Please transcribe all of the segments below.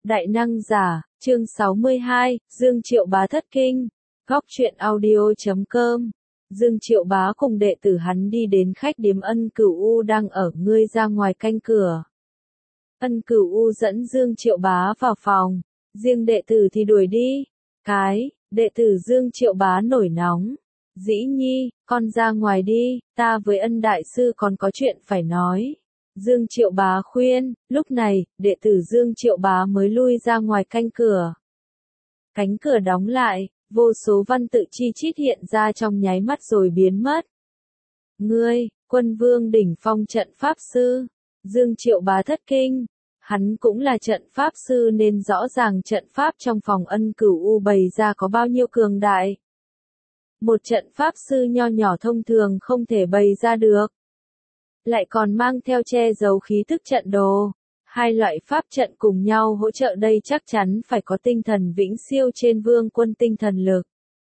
Đại năng giả, chương 62, Dương Triệu Bá thất kinh. Góc truyện audio.com. Dương Triệu Bá cùng đệ tử hắn đi đến khách điếm Ân Cửu U đang ở, ngươi ra ngoài canh cửa. Ân Cửu U dẫn Dương Triệu Bá vào phòng, riêng đệ tử thì đuổi đi. Đệ tử Dương Triệu Bá nổi nóng. Dĩ Nhi, con ra ngoài đi, ta với Ân đại sư còn có chuyện phải nói. Dương Triệu Bá khuyên, lúc này, đệ tử Dương Triệu Bá mới lui ra ngoài canh cửa. Cánh cửa đóng lại, vô số văn tự chi chít hiện ra trong nháy mắt rồi biến mất. Ngươi, Quân Vương đỉnh phong trận pháp sư. Dương Triệu Bá thất kinh. Hắn cũng là trận pháp sư nên rõ ràng trận pháp trong phòng Ân Cửu U bày ra có bao nhiêu cường đại. Một trận pháp sư nho nhỏ thông thường không thể bày ra được. Lại còn mang theo che giấu khí tức trận đồ. Hai loại pháp trận cùng nhau hỗ trợ đây chắc chắn phải có tinh thần vĩnh siêu trên Vương Quân tinh thần lực.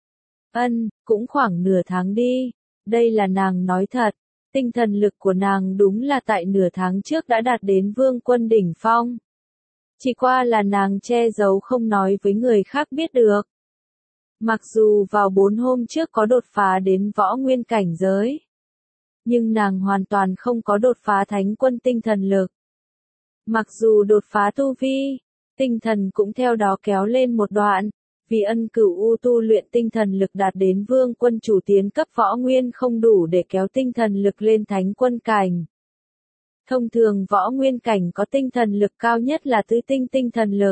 Cũng khoảng nửa tháng đi. Đây là nàng nói thật. Tinh thần lực của nàng đúng là tại nửa tháng trước đã đạt đến Vương Quân đỉnh phong. Chỉ qua là nàng che giấu không nói với người khác biết được. Mặc dù vào 4 hôm trước có đột phá đến võ nguyên cảnh giới. Nhưng nàng hoàn toàn không có đột phá thánh quân tinh thần lực. Mặc dù đột phá tu vi, tinh thần cũng theo đó kéo lên một đoạn, vì Ân Cửu U tu luyện tinh thần lực đạt đến Vương Quân chủ tiến cấp võ nguyên không đủ để kéo tinh thần lực lên thánh quân cảnh. Thông thường võ nguyên cảnh có tinh thần lực cao nhất là tứ tinh tinh thần lực.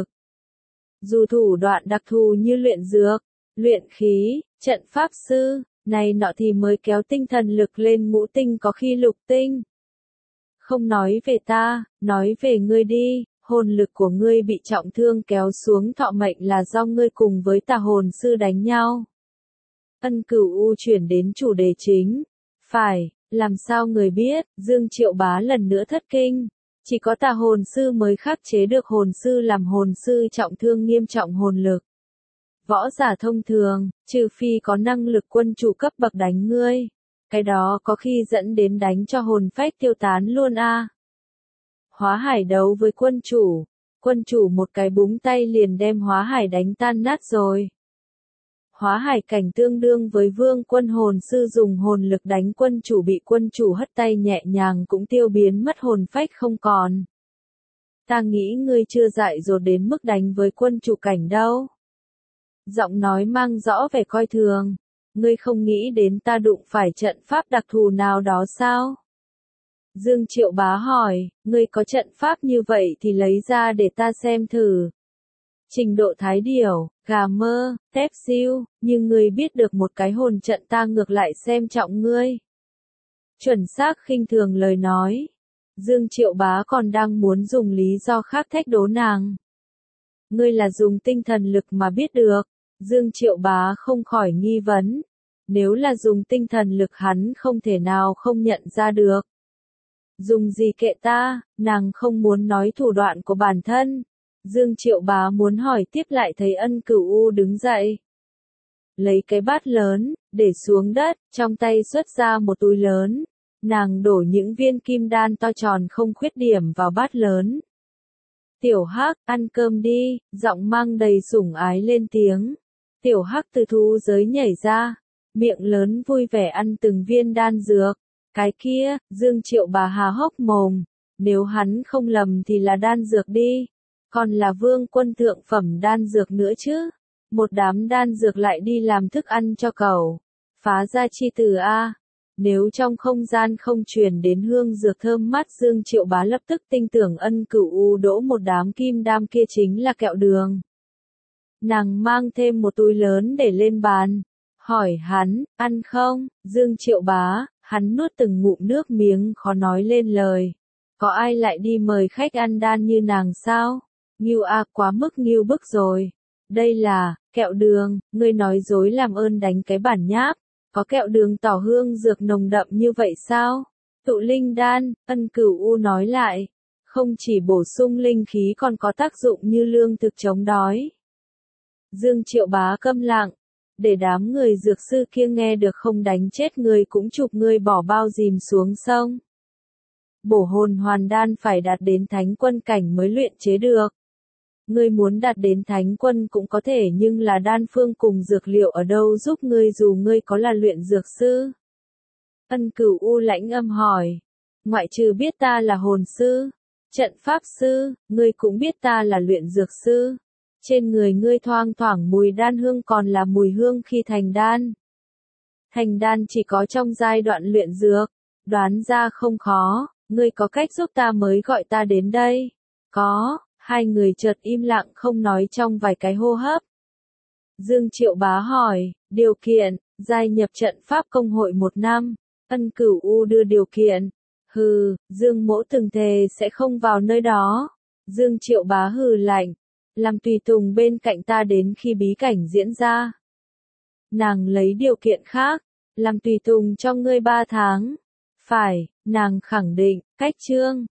Dù thủ đoạn đặc thù như luyện dược, luyện khí, trận pháp sư, này nọ thì mới kéo tinh thần lực lên ngũ tinh có khi lục tinh. Không nói về ta, nói về ngươi đi, hồn lực của ngươi bị trọng thương kéo xuống thọ mệnh là do ngươi cùng với tà hồn sư đánh nhau. Ân Cửu U chuyển đến chủ đề chính. Phải, làm sao người biết, Dương Triệu Bá lần nữa thất kinh. Chỉ có tà hồn sư mới khắc chế được hồn sư làm hồn sư trọng thương nghiêm trọng hồn lực. Võ giả thông thường, trừ phi có năng lực quân chủ cấp bậc đánh ngươi. Cái đó có khi dẫn đến đánh cho hồn phách tiêu tán luôn a. Hóa hải đấu với quân chủ một cái búng tay liền đem hóa hải đánh tan nát rồi. Hóa hải cảnh tương đương với Vương Quân hồn sư dùng hồn lực đánh quân chủ bị quân chủ hất tay nhẹ nhàng cũng tiêu biến mất hồn phách không còn. Ta nghĩ ngươi chưa dại dột đến mức đánh với quân chủ cảnh đâu. Giọng nói mang rõ vẻ coi thường. Ngươi không nghĩ đến ta đụng phải trận pháp đặc thù nào đó sao? Dương Triệu Bá hỏi, ngươi có trận pháp như vậy thì lấy ra để ta xem thử. Trình độ thái điểu, gà mơ, tép siêu, nhưng ngươi biết được một cái hồn trận ta ngược lại xem trọng ngươi. Chuẩn xác khinh thường lời nói. Dương Triệu Bá còn đang muốn dùng lý do khác thách đố nàng. Ngươi là dùng tinh thần lực mà biết được. Dương Triệu Bá không khỏi nghi vấn. Nếu là dùng tinh thần lực hắn không thể nào không nhận ra được. Dùng gì kệ ta, nàng không muốn nói thủ đoạn của bản thân. Dương Triệu Bá muốn hỏi tiếp lại thấy Ân Cửu U đứng dậy. Lấy cái bát lớn, để xuống đất, trong tay xuất ra một túi lớn. Nàng đổ những viên kim đan to tròn không khuyết điểm vào bát lớn. Tiểu Hắc, ăn cơm đi, giọng mang đầy sủng ái lên tiếng. Tiểu Hắc từ thú giới nhảy ra, miệng lớn vui vẻ ăn từng viên đan dược. Cái kia, Dương Triệu Bá há hốc mồm, nếu hắn không lầm thì là đan dược đi, còn là Vương Quân thượng phẩm đan dược nữa chứ. Một đám đan dược lại đi làm thức ăn cho cẩu. Phá ra chi từ a. Nếu trong không gian không truyền đến hương dược thơm mát Dương Triệu Bá lập tức tin tưởng Ân Cửu U đỗ một đám kim đam kia chính là kẹo đường. Nàng mang thêm một túi lớn để lên bàn. Hỏi hắn, ăn không? Dương Triệu Bá, hắn nuốt từng ngụm nước miếng khó nói lên lời. Có ai lại đi mời khách ăn đan như nàng sao? Nghiêu a, quá mức nghiêu bức rồi. Đây là, kẹo đường, ngươi nói dối làm ơn đánh cái bản nháp. Có kẹo đường tỏ hương dược nồng đậm như vậy sao? Tụ linh đan, Ân Cửu U nói lại. Không chỉ bổ sung linh khí còn có tác dụng như lương thực chống đói. Dương Triệu Bá câm lặng. Để đám người dược sư kia nghe được không đánh chết người cũng chụp người bỏ bao dìm xuống sông. Bổ hồn hoàn đan phải đạt đến thánh quân cảnh mới luyện chế được. Ngươi muốn đạt đến thánh quân cũng có thể nhưng là đan phương cùng dược liệu ở đâu giúp ngươi dù ngươi có là luyện dược sư? Ân Cửu U lãnh âm hỏi. Ngoại trừ biết ta là hồn sư, trận pháp sư, ngươi cũng biết ta là luyện dược sư. Trên người ngươi thoang thoảng mùi đan hương còn là mùi hương khi thành đan. Thành đan chỉ có trong giai đoạn luyện dược, đoán ra không khó, ngươi có cách giúp ta mới gọi ta đến đây. Có, hai người chợt im lặng không nói trong vài cái hô hấp. Dương Triệu Bá hỏi, điều kiện, gia nhập trận pháp công hội 1 năm, Ân Cửu U đưa điều kiện. Hừ, Dương Mỗ từng thề sẽ không vào nơi đó. Dương Triệu Bá hừ lạnh, làm tùy tùng bên cạnh ta đến khi bí cảnh diễn ra. Nàng lấy điều kiện khác, làm tùy tùng cho ngươi 3 tháng. Phải, nàng khẳng định, cách chương.